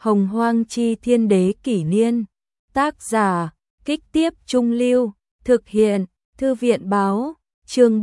Hồng Hoang Chi Thiên Đế Kỷ Niên. Tác giả, Kích Tiếp Trung Lưu. Thực hiện, Thư viện Báo. Chương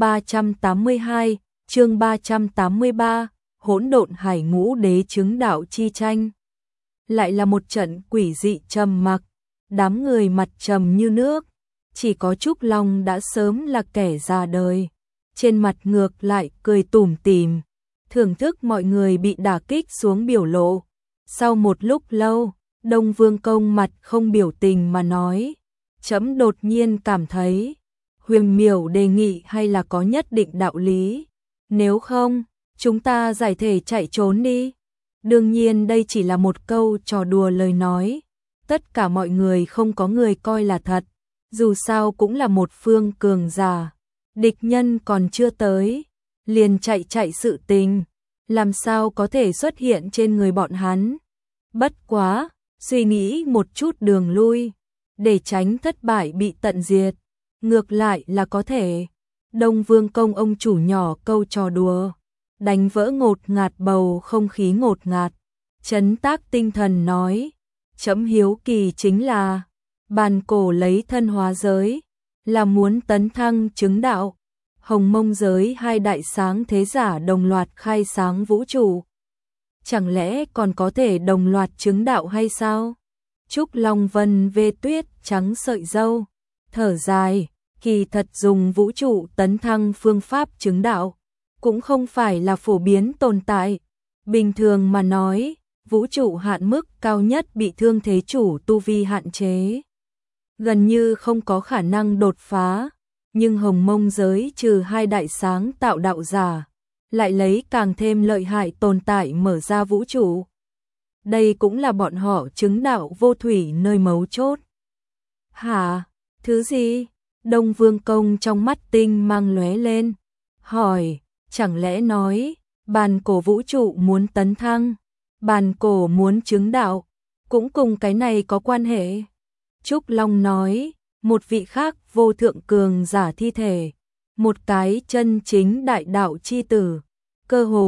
382, chương 383, Hỗn Độn Hải Ngũ Đế chứng đạo chi tranh. Lại là một trận quỷ dị trầm mặc, đám người mặt trầm như nước, chỉ có Trúc Long đã sớm là kẻ già đời, trên mặt ngược lại cười tủm tỉm, thưởng thức mọi người bị đả kích xuống biểu lộ. Sau một lúc lâu, Đông Vương Công mặt không biểu tình mà nói, trẫm đột nhiên cảm thấy Huyền Miểu đề nghị hay là có nhất định đạo lý, nếu không, chúng ta giải thể chạy trốn đi. Đương nhiên đây chỉ là một câu trò đùa lời nói, tất cả mọi người không có người coi là thật, dù sao cũng là một phương cường giả, địch nhân còn chưa tới, liền chạy sự tình, làm sao có thể xuất hiện trên người bọn hắn. Bất quá, suy nghĩ một chút đường lui, để tránh thất bại bị tận diệt, ngược lại là có thể. Đông Vương Công ông chủ nhỏ câu trò đùa, đánh vỡ ngột ngạt bầu không khí ngột ngạt, trấn tác tinh thần nói, trẫm hiếu kỳ chính là, Bàn Cổ lấy thân hóa giới, là muốn tấn thăng chứng đạo, Hồng Mông giới hai đại sáng thế giả đồng loạt khai sáng vũ trụ, chẳng lẽ còn có thể đồng loạt chứng đạo hay sao? Trúc Long vân vê tuyết trắng sợi râu, thở dài, kỳ thật dùng vũ trụ tấn thăng phương pháp chứng đạo, cũng không phải là phổ biến tồn tại. Bình thường mà nói, vũ trụ hạn mức cao nhất bị thương thế chủ tu vi hạn chế, gần như không có khả năng đột phá, nhưng Hồng Mông giới trừ hai đại sáng tạo đạo giả, lại lấy càng thêm lợi hại tồn tại mở ra vũ trụ. Đây cũng là bọn họ chứng đạo vô thủy nơi mấu chốt. Hả? Thứ gì? Đông Vương Công trong mắt tinh mang lóe lên, hỏi, chẳng lẽ nói, Bàn Cổ vũ trụ muốn tấn thăng, Bàn Cổ muốn chứng đạo, cũng cùng cái này có quan hệ? Trúc Long nói, một vị khác vô thượng cường giả thi thể, một cái chân chính đại đạo chi tử, cơ hồ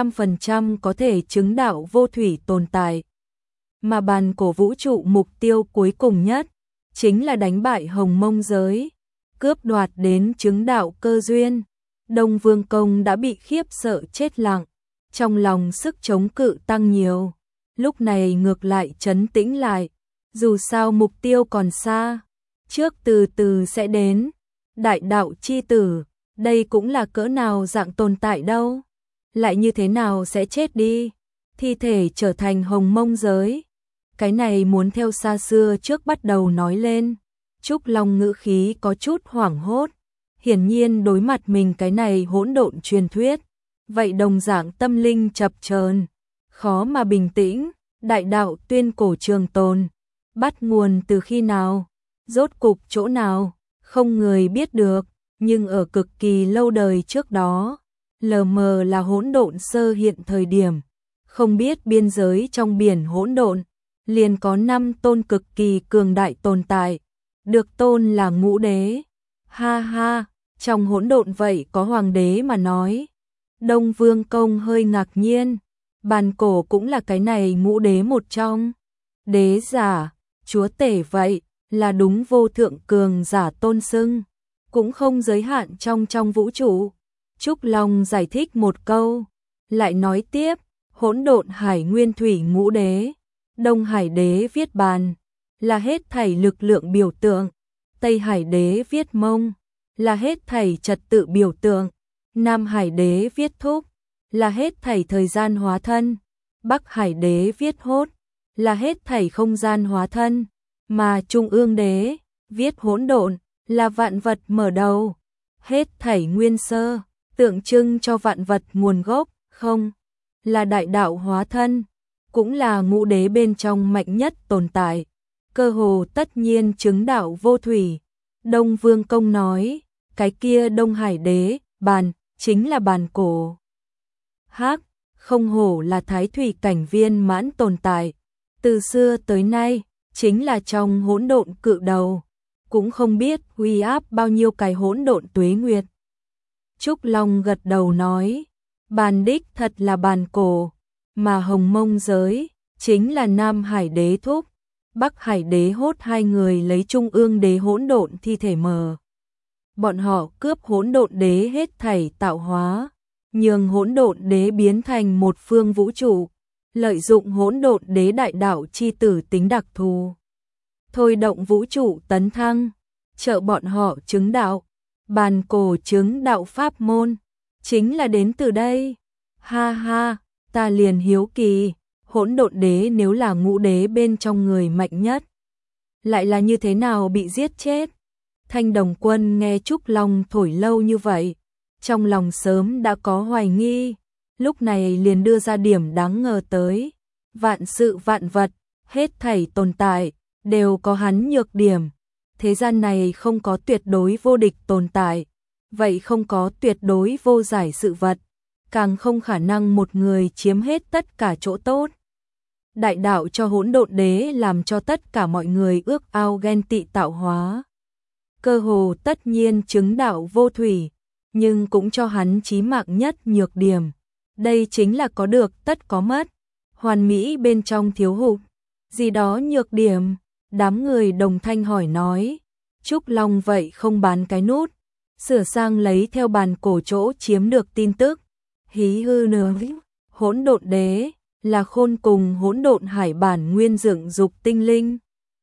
100% có thể chứng đạo vô thủy tồn tại. Mà Bàn Cổ vũ trụ mục tiêu cuối cùng nhất, chính là đánh bại Hồng Mông giới, cướp đoạt đến chứng đạo cơ duyên. Đông Vương Công đã bị khiếp sợ chết lặng, trong lòng sức chống cự tăng nhiều, lúc này ngược lại trấn tĩnh lại, dù sao mục tiêu còn xa, trước từ từ sẽ đến. Đại đạo chi tử, đây cũng là cỡ nào dạng tồn tại đâu, lại như thế nào sẽ chết đi, thi thể trở thành Hồng Mông giới. Cái này muốn theo xa xưa trước bắt đầu nói lên. Trúc Long ngữ khí có chút hoảng hốt, hiển nhiên đối mặt mình cái này hỗn độn truyền thuyết, vậy đồng dạng tâm linh chập chờn, khó mà bình tĩnh. Đại đạo tuyên cổ trường tồn, bắt nguồn từ khi nào, rốt cục chỗ nào, không người biết được, nhưng ở cực kỳ lâu đời trước đó, lờ mờ là hỗn độn sơ hiện thời điểm, không biết biên giới trong biển hỗn độn, liền có 5 tôn cực kỳ cường đại tồn tại, được tôn là ngũ đế. Ha ha, trong hỗn độn vậy có hoàng đế mà nói. Đông Vương Công hơi ngạc nhiên, Bàn Cổ cũng là cái này ngũ đế một trong. Đế giả, chúa tể vậy, là đúng vô thượng cường giả tôn xưng, cũng không giới hạn trong vũ trụ. Trúc Long giải thích một câu, lại nói tiếp, hỗn độn hải nguyên thủy ngũ đế, Đông Hải đế viết bàn, là hết thảy lực lượng biểu tượng, Tây Hải đế viết mông, là hết thảy trật tự biểu tượng, Nam Hải đế viết thúc, là hết thảy thời gian hóa thân, Bắc Hải đế viết hốt, là hết thảy không gian hóa thân, mà Trung ương đế viết hỗn độn, là vạn vật mở đầu, hết thảy nguyên sơ, tượng trưng cho vạn vật nguồn gốc, không, là đại đạo hóa thân, cũng là ngũ đế bên trong mạnh nhất tồn tại, cơ hồ tất nhiên chứng đạo vô thủy. Đông Vương Công nói, cái kia Đông Hải đế, bàn, chính là Bàn Cổ. Hắc, không hổ là thái thủy cảnh viên mãn tồn tại, từ xưa tới nay, chính là trong hỗn độn cự đầu, cũng không biết uy áp bao nhiêu cái hỗn độn tuế nguyệt. Trúc Long gật đầu nói, Bàn đích thật là Bàn Cổ, mà Hồng Mông giới chính là Nam Hải đế thúc, Bắc Hải đế hốt hai người lấy trung ương đế hỗn độn thi thể mờ. Bọn họ cướp hỗn độn đế hết thảy tạo hóa, nhường hỗn độn đế biến thành một phương vũ trụ, lợi dụng hỗn độn đế đại đạo chi tử tính đặc thù, thôi động vũ trụ tấn thăng, trợ bọn họ chứng đạo, bàn cổ chứng đạo pháp môn, chính là đến từ đây. Ha ha, ta liền hiếu kỳ, hỗn độn đế nếu là ngũ đế bên trong người mạnh nhất, lại là như thế nào bị giết chết? Thanh Đồng Quân nghe Trúc Long thổi lâu như vậy, trong lòng sớm đã có hoài nghi, lúc này liền đưa ra điểm đáng ngờ tới. Vạn sự vạn vật, hết thảy tồn tại, đều có hắn nhược điểm. Thế gian này không có tuyệt đối vô địch tồn tại, vậy không có tuyệt đối vô giải sự vật, càng không khả năng một người chiếm hết tất cả chỗ tốt. Đại đạo cho hỗn độn đế làm cho tất cả mọi người ước ao ghen tị tạo hóa. Cơ hồ tất nhiên chứng đạo vô thủy, nhưng cũng cho hắn chí mạng nhất nhược điểm. Đây chính là có được tất có mất, hoàn mỹ bên trong thiếu hụt. Gì đó nhược điểm, đám người đồng thanh hỏi nói. Trúc Long vậy không bán cái nút, sửa sang lấy theo bàn cổ chỗ chiếm được tin tức. Hí hư nửa hỗn độn đế là khôn cùng hỗn độn hải bản nguyên dựng dục tinh linh,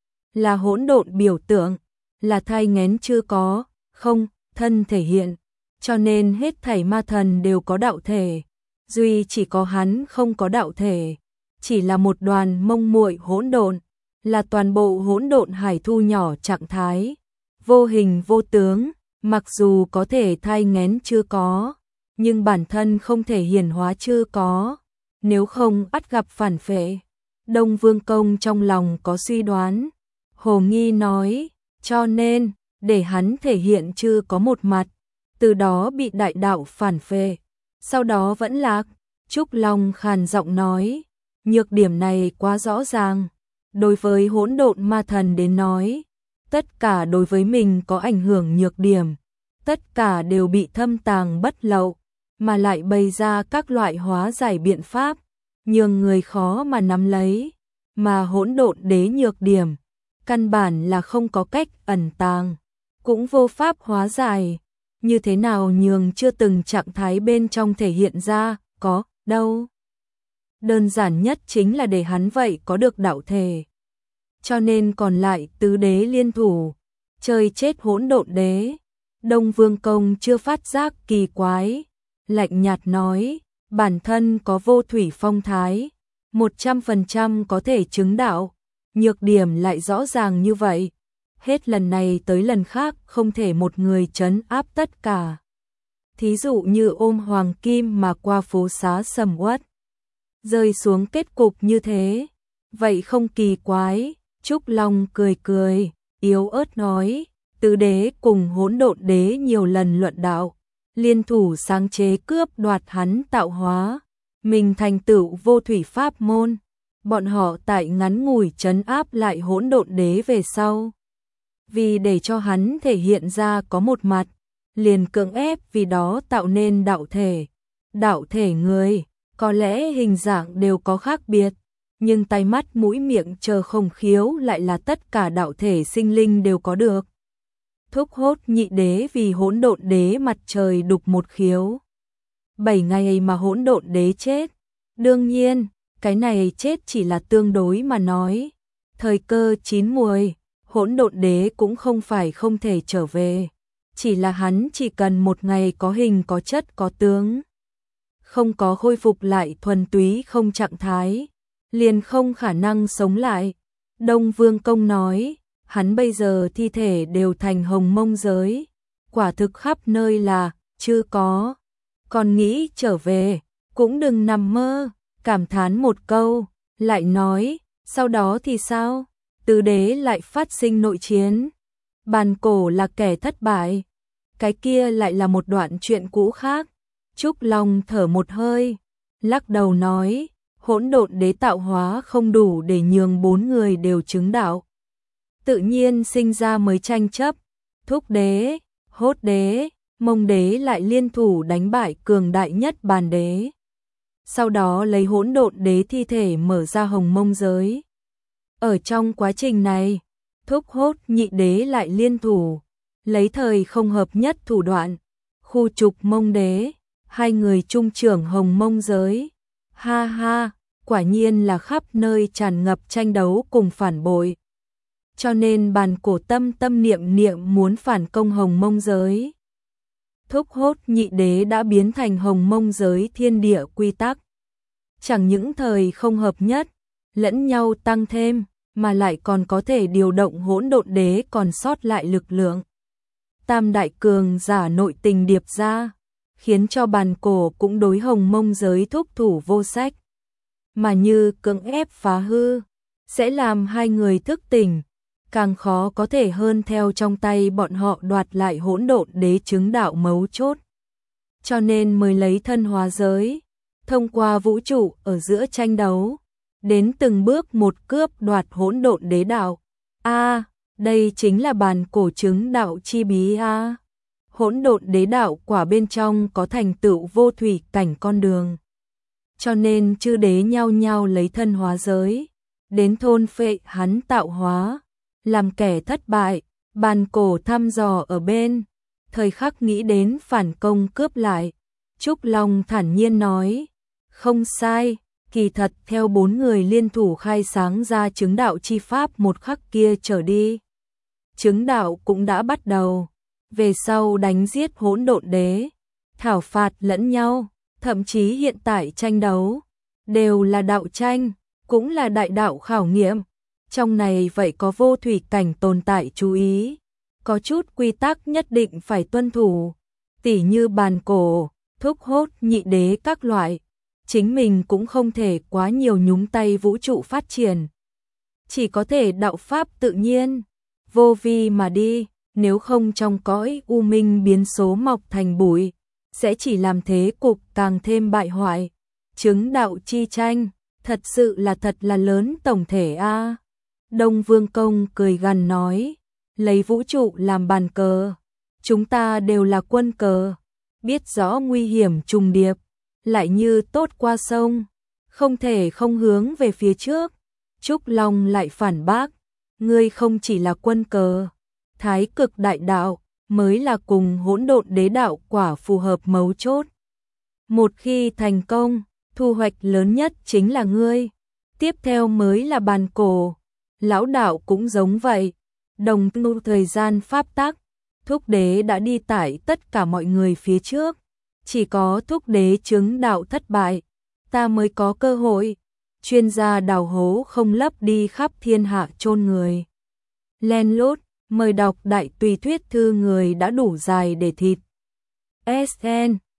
là hỗn độn biểu tượng, là thai nghén chưa có, không, thân thể hiện, cho nên hết thảy ma thần đều có đạo thể, duy chỉ có hắn không có đạo thể, chỉ là một đoàn mông muội hỗn độn, là toàn bộ hỗn độn hải thu nhỏ trạng thái, vô hình vô tướng, mặc dù có thể thai nghén chưa có, nhưng bản thân không thể hiển hóa chưa có, nếu không ắt gặp phản phệ. Đông Vương Công trong lòng có suy đoán, Hồ Nghi nói, cho nên, để hắn thể hiện chưa có một mặt, từ đó bị đại đạo phản phệ, sau đó vẫn lạc. Trúc Long khàn giọng nói, nhược điểm này quá rõ ràng, đối với hỗn độn ma thần đến nói, tất cả đối với mình có ảnh hưởng nhược điểm, tất cả đều bị thâm tàng bất lậu, mà lại bày ra các loại hóa giải biện pháp, nhường người khó mà nắm lấy, mà hỗn độn đế nhược điểm, căn bản là không có cách ẩn tàng, cũng vô pháp hóa giải, như thế nào nhường chưa từng trạng thái bên trong thể hiện ra, có đâu. Đơn giản nhất chính là để hắn vậy có được đạo thể. Cho nên còn lại tứ đế liên thủ, chơi chết hỗn độn đế. Đông Vương Công chưa phát giác kỳ quái, lạnh nhạt nói, bản thân có vô thủy phong thái, 100% có thể chứng đạo, nhược điểm lại rõ ràng như vậy, hết lần này tới lần khác không thể một người trấn áp tất cả. Thí dụ như ôm hoàng kim mà qua phố xá sầm uất, rơi xuống kết cục như thế, vậy không kỳ quái. Trúc Long cười cười, yếu ớt nói, tứ đế cùng hỗn độn đế nhiều lần luận đạo, liên thủ sáng chế cướp đoạt hắn tạo hóa, mình thành tựu vô thủy pháp môn, bọn họ tại ngắn ngủi trấn áp lại hỗn độn đế về sau. Vì để cho hắn thể hiện ra có một mặt, liền cưỡng ép vì đó tạo nên đạo thể. Đạo thể người, có lẽ hình dạng đều có khác biệt, nhưng tai mắt mũi miệng chờ không khiếu lại là tất cả đạo thể sinh linh đều có được. Thúc Hốt Nhị đế vì hỗn độn đế mặt trời đục một khiếu. 7 ngày mà hỗn độn đế chết. Đương nhiên, cái này chết chỉ là tương đối mà nói. Thời cơ chín muồi, hỗn độn đế cũng không phải không thể trở về. Chỉ là hắn chỉ cần một ngày có hình có chất có tướng. Không có khôi phục lại thuần túy không trạng thái, liền không khả năng sống lại. Đông Vương Công nói, hắn bây giờ thi thể đều thành hồng mông giới, quả thực khắp nơi là, chưa có. Còn nghĩ trở về, cũng đừng nằm mơ, cảm thán một câu, lại nói, sau đó thì sao? Tứ đế lại phát sinh nội chiến. Bàn cổ là kẻ thất bại. Cái kia lại là một đoạn chuyện cũ khác. Trúc Long thở một hơi, lắc đầu nói, hỗn độn đế tạo hóa không đủ để nhường 4 người đều chứng đạo. Tự nhiên sinh ra mới tranh chấp, Thúc đế, Hốt đế, Mông đế lại liên thủ đánh bại cường đại nhất Bàn đế. sau đó lấy hỗn độn đế thi thể mở ra hồng mông giới. Ở trong quá trình này, Thúc Hốt Nhị Đế lại liên thủ, lấy thời không hợp nhất thủ đoạn, khu trục Mông Đế, hai người chung trưởng hồng mông giới. Ha ha, quả nhiên là khắp nơi tràn ngập tranh đấu cùng phản bội. Cho nên bàn cổ tâm tâm niệm niệm muốn phản công hồng mông giới. Thúc Hốt Nhị Đế đã biến thành hồng mông giới thiên địa quy tắc. Chẳng những thời không hợp nhất, lẫn nhau tăng thêm, mà lại còn có thể điều động hỗn độn đế còn sót lại lực lượng. Tam đại cường giả nội tình điệp ra, khiến cho bàn cổ cũng đối hồng mông giới thúc thủ vô sách. Mà như cưỡng ép phá hư, sẽ làm hai người thức tỉnh, càng khó có thể hơn theo trong tay bọn họ đoạt lại hỗn độn đế chứng đạo mấu chốt. Cho nên mới lấy thân hóa giới, thông qua vũ trụ ở giữa tranh đấu, đến từng bước một cướp đoạt hỗn độn đế đạo. Đây chính là bàn cổ chứng đạo chi bí a. Hỗn độn đế đạo quả bên trong có thành tựu vô thủy cảnh con đường. Cho nên chư đế nhau nhau lấy thân hóa giới, đến thôn phệ hắn tạo hóa, làm kẻ thất bại, bàn cổ thăm dò ở bên, thời khắc nghĩ đến phản công cướp lại. Trúc Long thản nhiên nói, không sai, kỳ thật theo bốn người liên thủ khai sáng ra chứng đạo chi pháp một khắc kia trở đi. Chứng đạo cũng đã bắt đầu, về sau đánh giết hỗn độn đế, thảo phạt lẫn nhau, thậm chí hiện tại tranh đấu, đều là đạo tranh, cũng là đại đạo khảo nghiệm. Trong này vậy có vô thủy cảnh tồn tại chú ý, có chút quy tắc nhất định phải tuân thủ, tỉ như bàn cổ, Thúc Hốt Nhị Đế các loại, chính mình cũng không thể quá nhiều nhúng tay vũ trụ phát triển. Chỉ có thể đạo pháp tự nhiên, vô vi mà đi, nếu không trong cõi u minh biến số mọc thành bụi, sẽ chỉ làm thế cục càng thêm bại hoại. Chứng đạo chi tranh, thật sự là thật là lớn tổng thể a. Đông Vương Công cười gằn nói, lấy vũ trụ làm bàn cờ, chúng ta đều là quân cờ, biết rõ nguy hiểm trùng điệp, lại như tốt qua sông, không thể không hướng về phía trước. Trúc Long lại phản bác, ngươi không chỉ là quân cờ, thái cực đại đạo mới là cùng hỗn độn đế đạo quả phù hợp mấu chốt. Một khi thành công, thu hoạch lớn nhất chính là ngươi, tiếp theo mới là bàn cổ. Lão đạo cũng giống vậy, đồng tu thời gian pháp tắc, Thúc Đế đã đi tải tất cả mọi người phía trước, chỉ có Thúc Đế chứng đạo thất bại, ta mới có cơ hội. Chuyên gia đào hố không lấp đi khắp thiên hạ chôn người. Len lút, mời đọc đại tùy thuyết thư người đã đủ dài để thịt. SN